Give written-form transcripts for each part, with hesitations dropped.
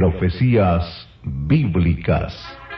Profecías bíblicas.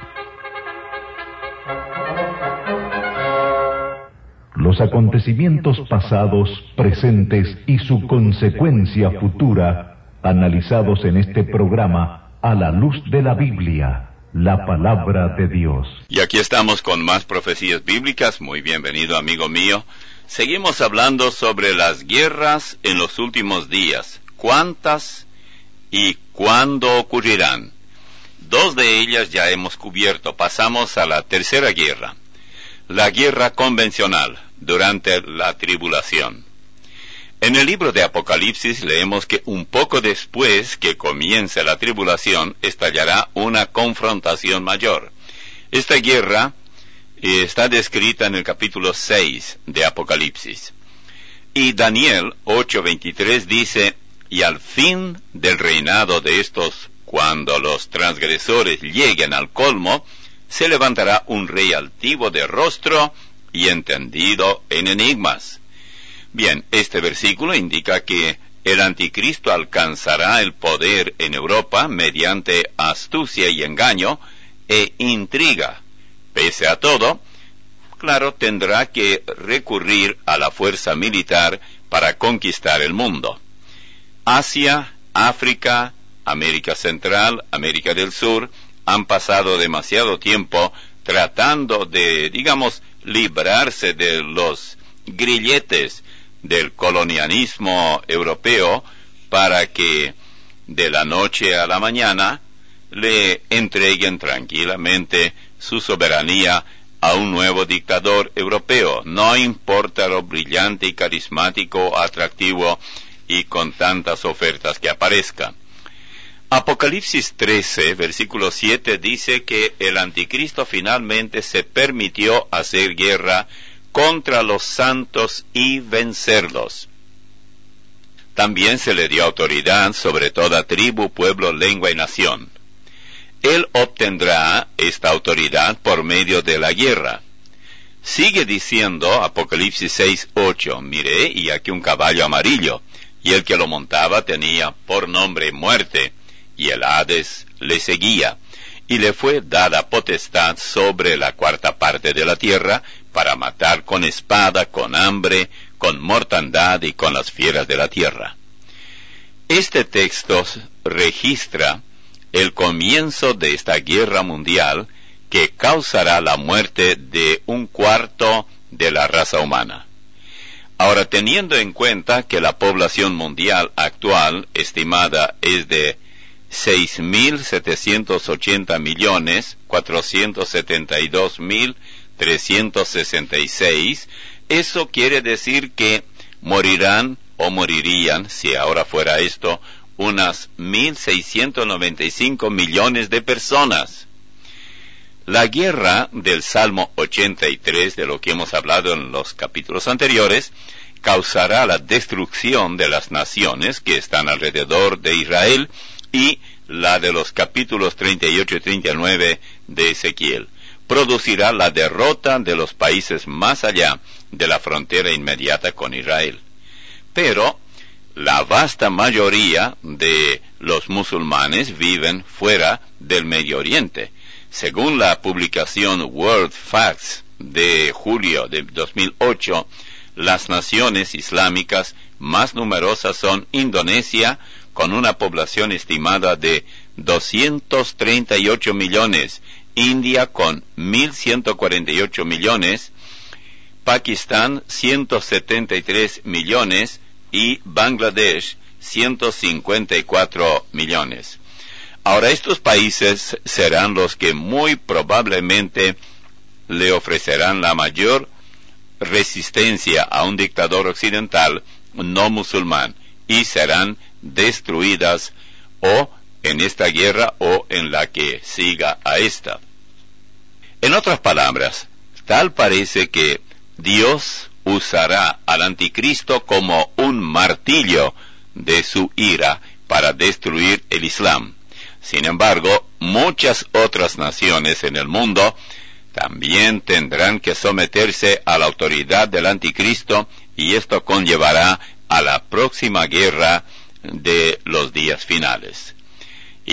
Los acontecimientos pasados, presentes y su consecuencia futura, analizados en este programa a la luz de la Biblia, la palabra de Dios. Y aquí estamos con más profecías bíblicas. Muy bienvenido, amigo mío. Seguimos hablando sobre las guerras en los últimos días. ¿Cuántas y cuándo ocurrirán? Dos de ellas ya hemos cubierto. Pasamos a la tercera guerra. La guerra convencional durante la tribulación. En el libro de Apocalipsis leemos que un poco después que comience la tribulación estallará una confrontación mayor. Esta guerra está descrita en el capítulo 6 de Apocalipsis. Y Daniel 8:23 dice: y al fin del reinado de estos, cuando los transgresores lleguen al colmo, se levantará un rey altivo de rostro y entendido en enigmas. Bien, este versículo indica que el anticristo alcanzará el poder en Europa mediante astucia y engaño e intriga. Pese a todo, claro, tendrá que recurrir a la fuerza militar para conquistar el mundo. Asia, África, América Central, América del Sur han pasado demasiado tiempo tratando de, librarse de los grilletes del colonialismo europeo para que de la noche a la mañana le entreguen tranquilamente su soberanía a un nuevo dictador europeo. No importa lo brillante y carismático, atractivo y con tantas ofertas que aparezca. Apocalipsis 13, versículo 7 dice que el anticristo finalmente se permitió hacer guerra contra los santos y vencerlos. También se le dio autoridad sobre toda tribu, pueblo, lengua y nación. Él obtendrá esta autoridad por medio de la guerra. Sigue diciendo Apocalipsis 6:8, miré y aquí un caballo amarillo, y el que lo montaba tenía por nombre Muerte, y el Hades le seguía, y le fue dada potestad sobre la cuarta parte de la tierra, para matar con espada, con hambre, con mortandad y con las fieras de la tierra. Este texto registra el comienzo de esta guerra mundial que causará la muerte de un cuarto de la raza humana. Ahora, teniendo en cuenta que la población mundial actual estimada es de 6.780.472.366, eso quiere decir que morirán o morirían, si ahora fuera esto, unas 1.695 millones de personas. La guerra del Salmo 83, de lo que hemos hablado en los capítulos anteriores, causará la destrucción de las naciones que están alrededor de Israel y la de los capítulos 38 y 39 de Ezequiel. Producirá la derrota de los países más allá de la frontera inmediata con Israel. Pero la vasta mayoría de los musulmanes viven fuera del Medio Oriente. Según la publicación World Facts de julio de 2008, las naciones islámicas más numerosas son Indonesia, con una población estimada de 238 millones, India con 1.148 millones, Pakistán 173 millones y Bangladesh 154 millones. Ahora, estos países serán los que muy probablemente le ofrecerán la mayor resistencia a un dictador occidental no musulmán y serán destruidas o en esta guerra o en la que siga a esta. En otras palabras, tal parece que Dios usará al anticristo como un martillo de su ira para destruir el Islam. Sin embargo, muchas otras naciones en el mundo también tendrán que someterse a la autoridad del anticristo, y esto conllevará a la próxima guerra de los días finales. Y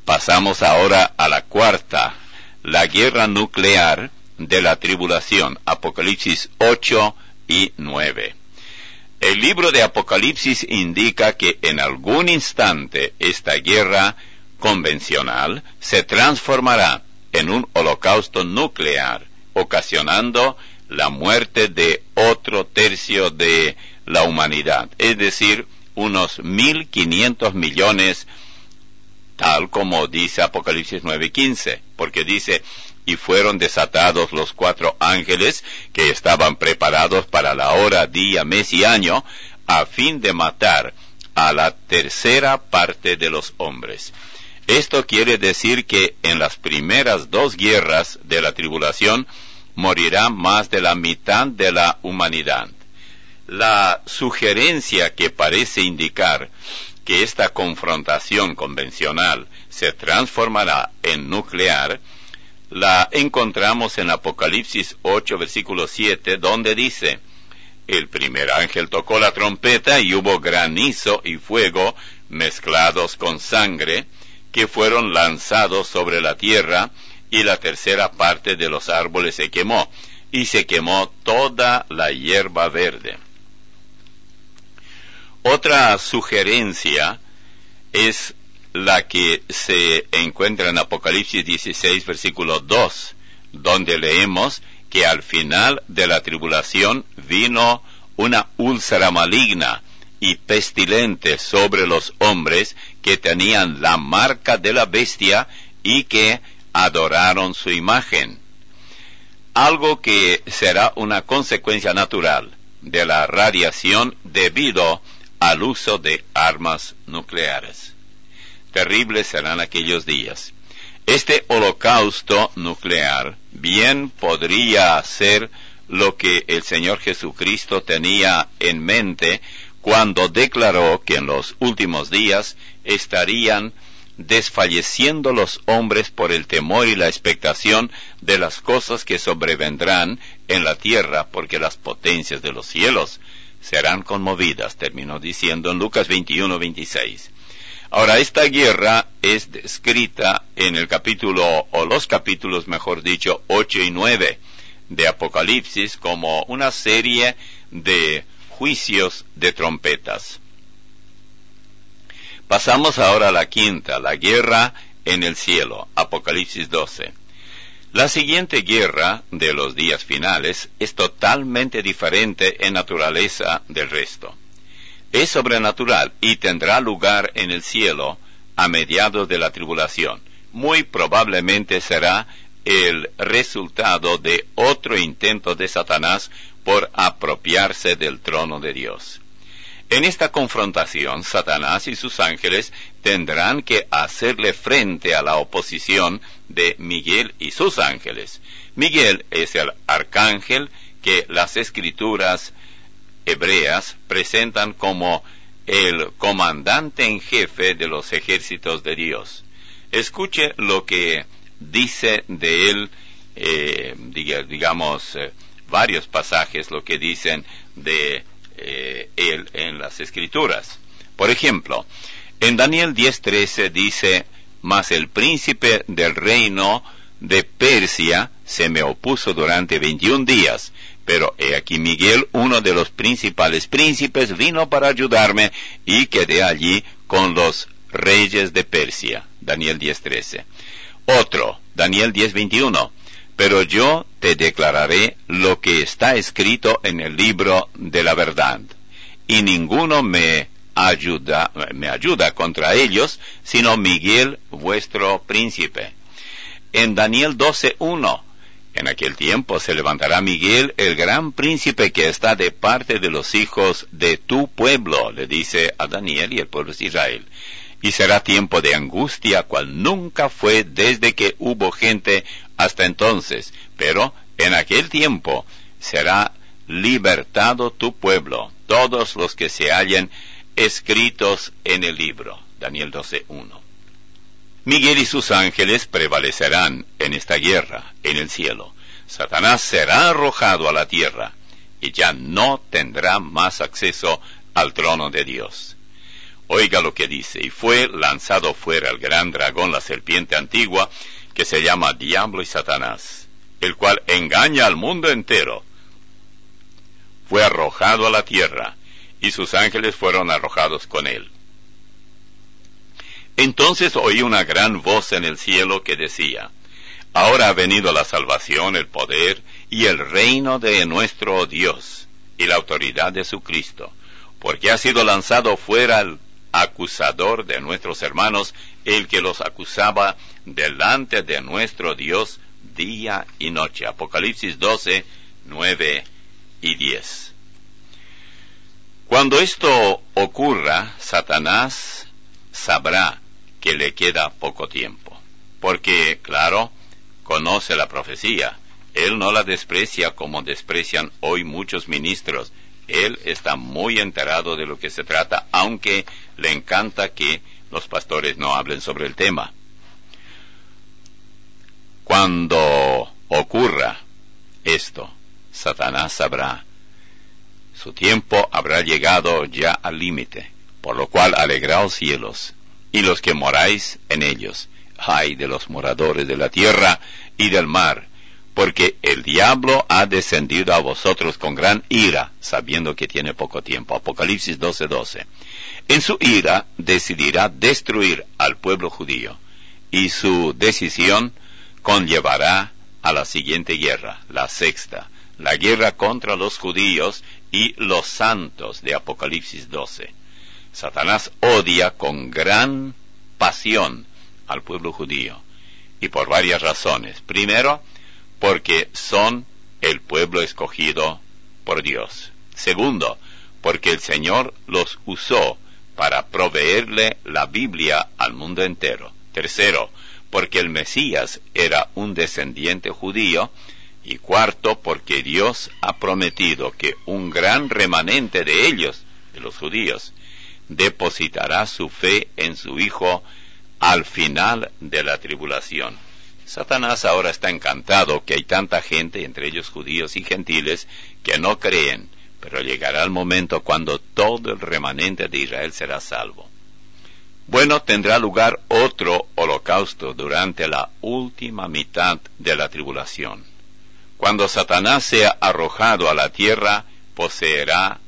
Pasamos ahora a la cuarta, la guerra nuclear de la tribulación, Apocalipsis 8 y 9. El libro de Apocalipsis indica que en algún instante esta guerra convencional se transformará en un holocausto nuclear, ocasionando la muerte de otro tercio de la humanidad, es decir, unos 1.500 millones, tal como dice Apocalipsis 9:15, porque dice: y fueron desatados los 4 ángeles que estaban preparados para la hora, día, mes y año, a fin de matar a la tercera parte de los hombres. Esto quiere decir que en las primeras 2 guerras de la tribulación morirá más de la mitad de la humanidad. La sugerencia que parece indicar que esta confrontación convencional se transformará en nuclear, la encontramos en Apocalipsis 8, versículo 7, donde dice: el primer ángel tocó la trompeta y hubo granizo y fuego mezclados con sangre, que fueron lanzados sobre la tierra, y la tercera parte de los árboles se quemó, y se quemó toda la hierba verde. Otra sugerencia es la que se encuentra en Apocalipsis 16, versículo 2, donde leemos que al final de la tribulación vino una úlcera maligna y pestilente sobre los hombres que tenían la marca de la bestia y que adoraron su imagen. Algo que será una consecuencia natural de la radiación debido al uso de armas nucleares. Terribles serán aquellos días. Este holocausto nuclear bien podría ser lo que el Señor Jesucristo tenía en mente cuando declaró que en los últimos días estarían desfalleciendo los hombres por el temor y la expectación de las cosas que sobrevendrán en la tierra, porque las potencias de los cielos serán conmovidas, terminó diciendo en Lucas 21:26. Ahora, esta guerra es descrita en el capítulo, o los capítulos, mejor dicho, 8 y 9 de Apocalipsis como una serie de juicios de trompetas. Pasamos ahora a la quinta, la guerra en el cielo, Apocalipsis 12. La siguiente guerra de los días finales es totalmente diferente en naturaleza del resto. Es sobrenatural y tendrá lugar en el cielo a mediados de la tribulación. Muy probablemente será el resultado de otro intento de Satanás por apropiarse del trono de Dios. En esta confrontación, Satanás y sus ángeles tendrán que hacerle frente a la oposición de Miguel y sus ángeles. Miguel es el arcángel que las escrituras hebreas presentan como el comandante en jefe de los ejércitos de Dios. Escuche lo que dice de él, varios pasajes, lo que dicen de él en las escrituras. Por ejemplo, en Daniel 10:13 dice: mas el príncipe del reino de Persia se me opuso durante 21 días, pero he aquí Miguel, uno de los principales príncipes, vino para ayudarme, y quedé allí con los reyes de Persia. Daniel 10:13. Otro, Daniel 10:21. Pero yo te declararé lo que está escrito en el libro de la verdad, y ninguno me ayuda contra ellos, sino Miguel, vuestro príncipe. En Daniel 12:1, en aquel tiempo se levantará Miguel, el gran príncipe que está de parte de los hijos de tu pueblo, le dice a Daniel y el pueblo de Israel. Y será tiempo de angustia, cual nunca fue desde que hubo gente hasta entonces, pero en aquel tiempo será libertado tu pueblo, todos los que se hallen escritos en el libro. Daniel 12:1. Miguel y sus ángeles prevalecerán en esta guerra en el cielo. Satanás será arrojado a la tierra y ya no tendrá más acceso al trono de Dios. Oiga lo que dice: y fue lanzado fuera el gran dragón, la serpiente antigua, que se llama Diablo y Satanás, el cual engaña al mundo entero. Fue arrojado a la tierra, y sus ángeles fueron arrojados con él. Entonces oí una gran voz en el cielo que decía: ahora ha venido la salvación, el poder y el reino de nuestro Dios, y la autoridad de su Cristo, porque ha sido lanzado fuera el acusador de nuestros hermanos, el que los acusaba delante de nuestro Dios día y noche. Apocalipsis 12, 9 y 10. Cuando esto ocurra, Satanás sabrá que le queda poco tiempo, porque, claro, conoce la profecía. Él no la desprecia como desprecian hoy muchos ministros. Él está muy enterado de lo que se trata, aunque le encanta que los pastores no hablen sobre el tema. Cuando ocurra esto, Satanás sabrá. Su tiempo habrá llegado ya al límite, por lo cual alegraos cielos, y los que moráis en ellos. Ay de los moradores de la tierra y del mar, porque el diablo ha descendido a vosotros con gran ira, sabiendo que tiene poco tiempo. Apocalipsis 12:12. En su ira decidirá destruir al pueblo judío, y su decisión conllevará a la siguiente guerra, la sexta, la guerra contra los judíos y los santos de Apocalipsis 12. Satanás odia con gran pasión al pueblo judío, y por varias razones. Primero, porque son el pueblo escogido por Dios. Segundo, porque el Señor los usó para proveerle la Biblia al mundo entero. Tercero, porque el Mesías era un descendiente judío. Y cuarto, porque Dios ha prometido que un gran remanente de ellos, de los judíos, depositará su fe en su Hijo al final de la tribulación. Satanás ahora está encantado que hay tanta gente, entre ellos judíos y gentiles, que no creen, pero llegará el momento cuando todo el remanente de Israel será salvo. Bueno, tendrá lugar otro holocausto durante la última mitad de la tribulación. Cuando Satanás sea arrojado a la tierra, poseerá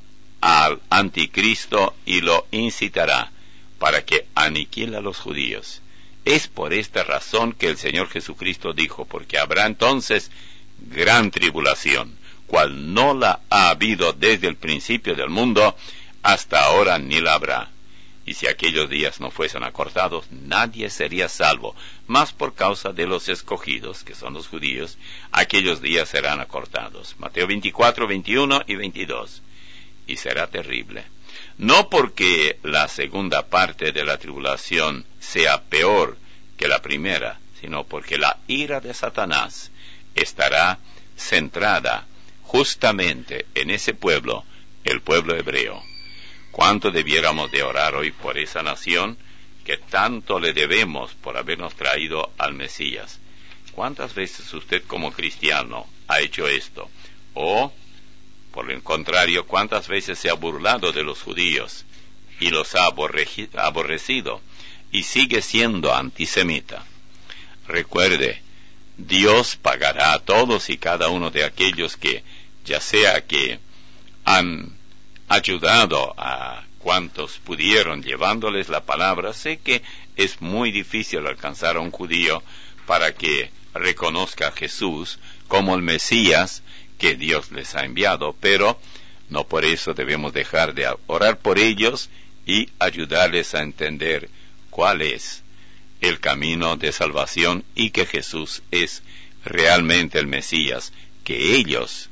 al anticristo y lo incitará para que aniquile a los judíos. Es por esta razón que el Señor Jesucristo dijo: porque habrá entonces gran tribulación, cual no la ha habido desde el principio del mundo, hasta ahora ni la habrá. Y si aquellos días no fuesen acortados, nadie sería salvo, mas por causa de los escogidos, que son los judíos, aquellos días serán acortados. Mateo 24, 21 y 22. Y será terrible. No porque la segunda parte de la tribulación sea peor que la primera, sino porque la ira de Satanás estará centrada justamente en ese pueblo, el pueblo hebreo. ¿Cuánto debiéramos de orar hoy por esa nación que tanto le debemos por habernos traído al Mesías? ¿Cuántas veces usted como cristiano ha hecho esto? O, por el contrario, ¿cuántas veces se ha burlado de los judíos y los ha aborrecido y sigue siendo antisemita? Recuerde, Dios pagará a todos y cada uno de aquellos que, ya sea que han ayudado a cuantos pudieron llevándoles la palabra. Sé que es muy difícil alcanzar a un judío para que reconozca a Jesús como el Mesías que Dios les ha enviado, pero no por eso debemos dejar de orar por ellos y ayudarles a entender cuál es el camino de salvación y que Jesús es realmente el Mesías, que ellos,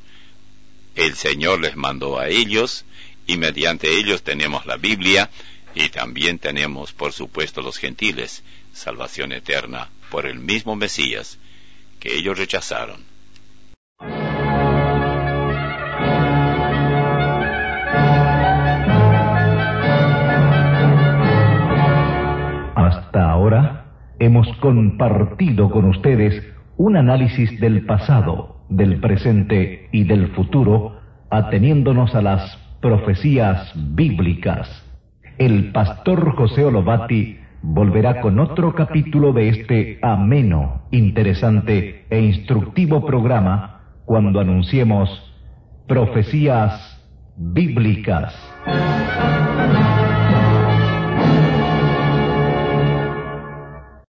el Señor les mandó a ellos, y mediante ellos tenemos la Biblia, y también tenemos, por supuesto, los gentiles, salvación eterna por el mismo Mesías que ellos rechazaron. Hasta ahora hemos compartido con ustedes un análisis del pasado, del presente y del futuro, ateniéndonos a las profecías bíblicas. el pastor José Olovati volverá con otro capítulo de este ameno, interesante e instructivo programa cuando anunciemos Profecías Bíblicas.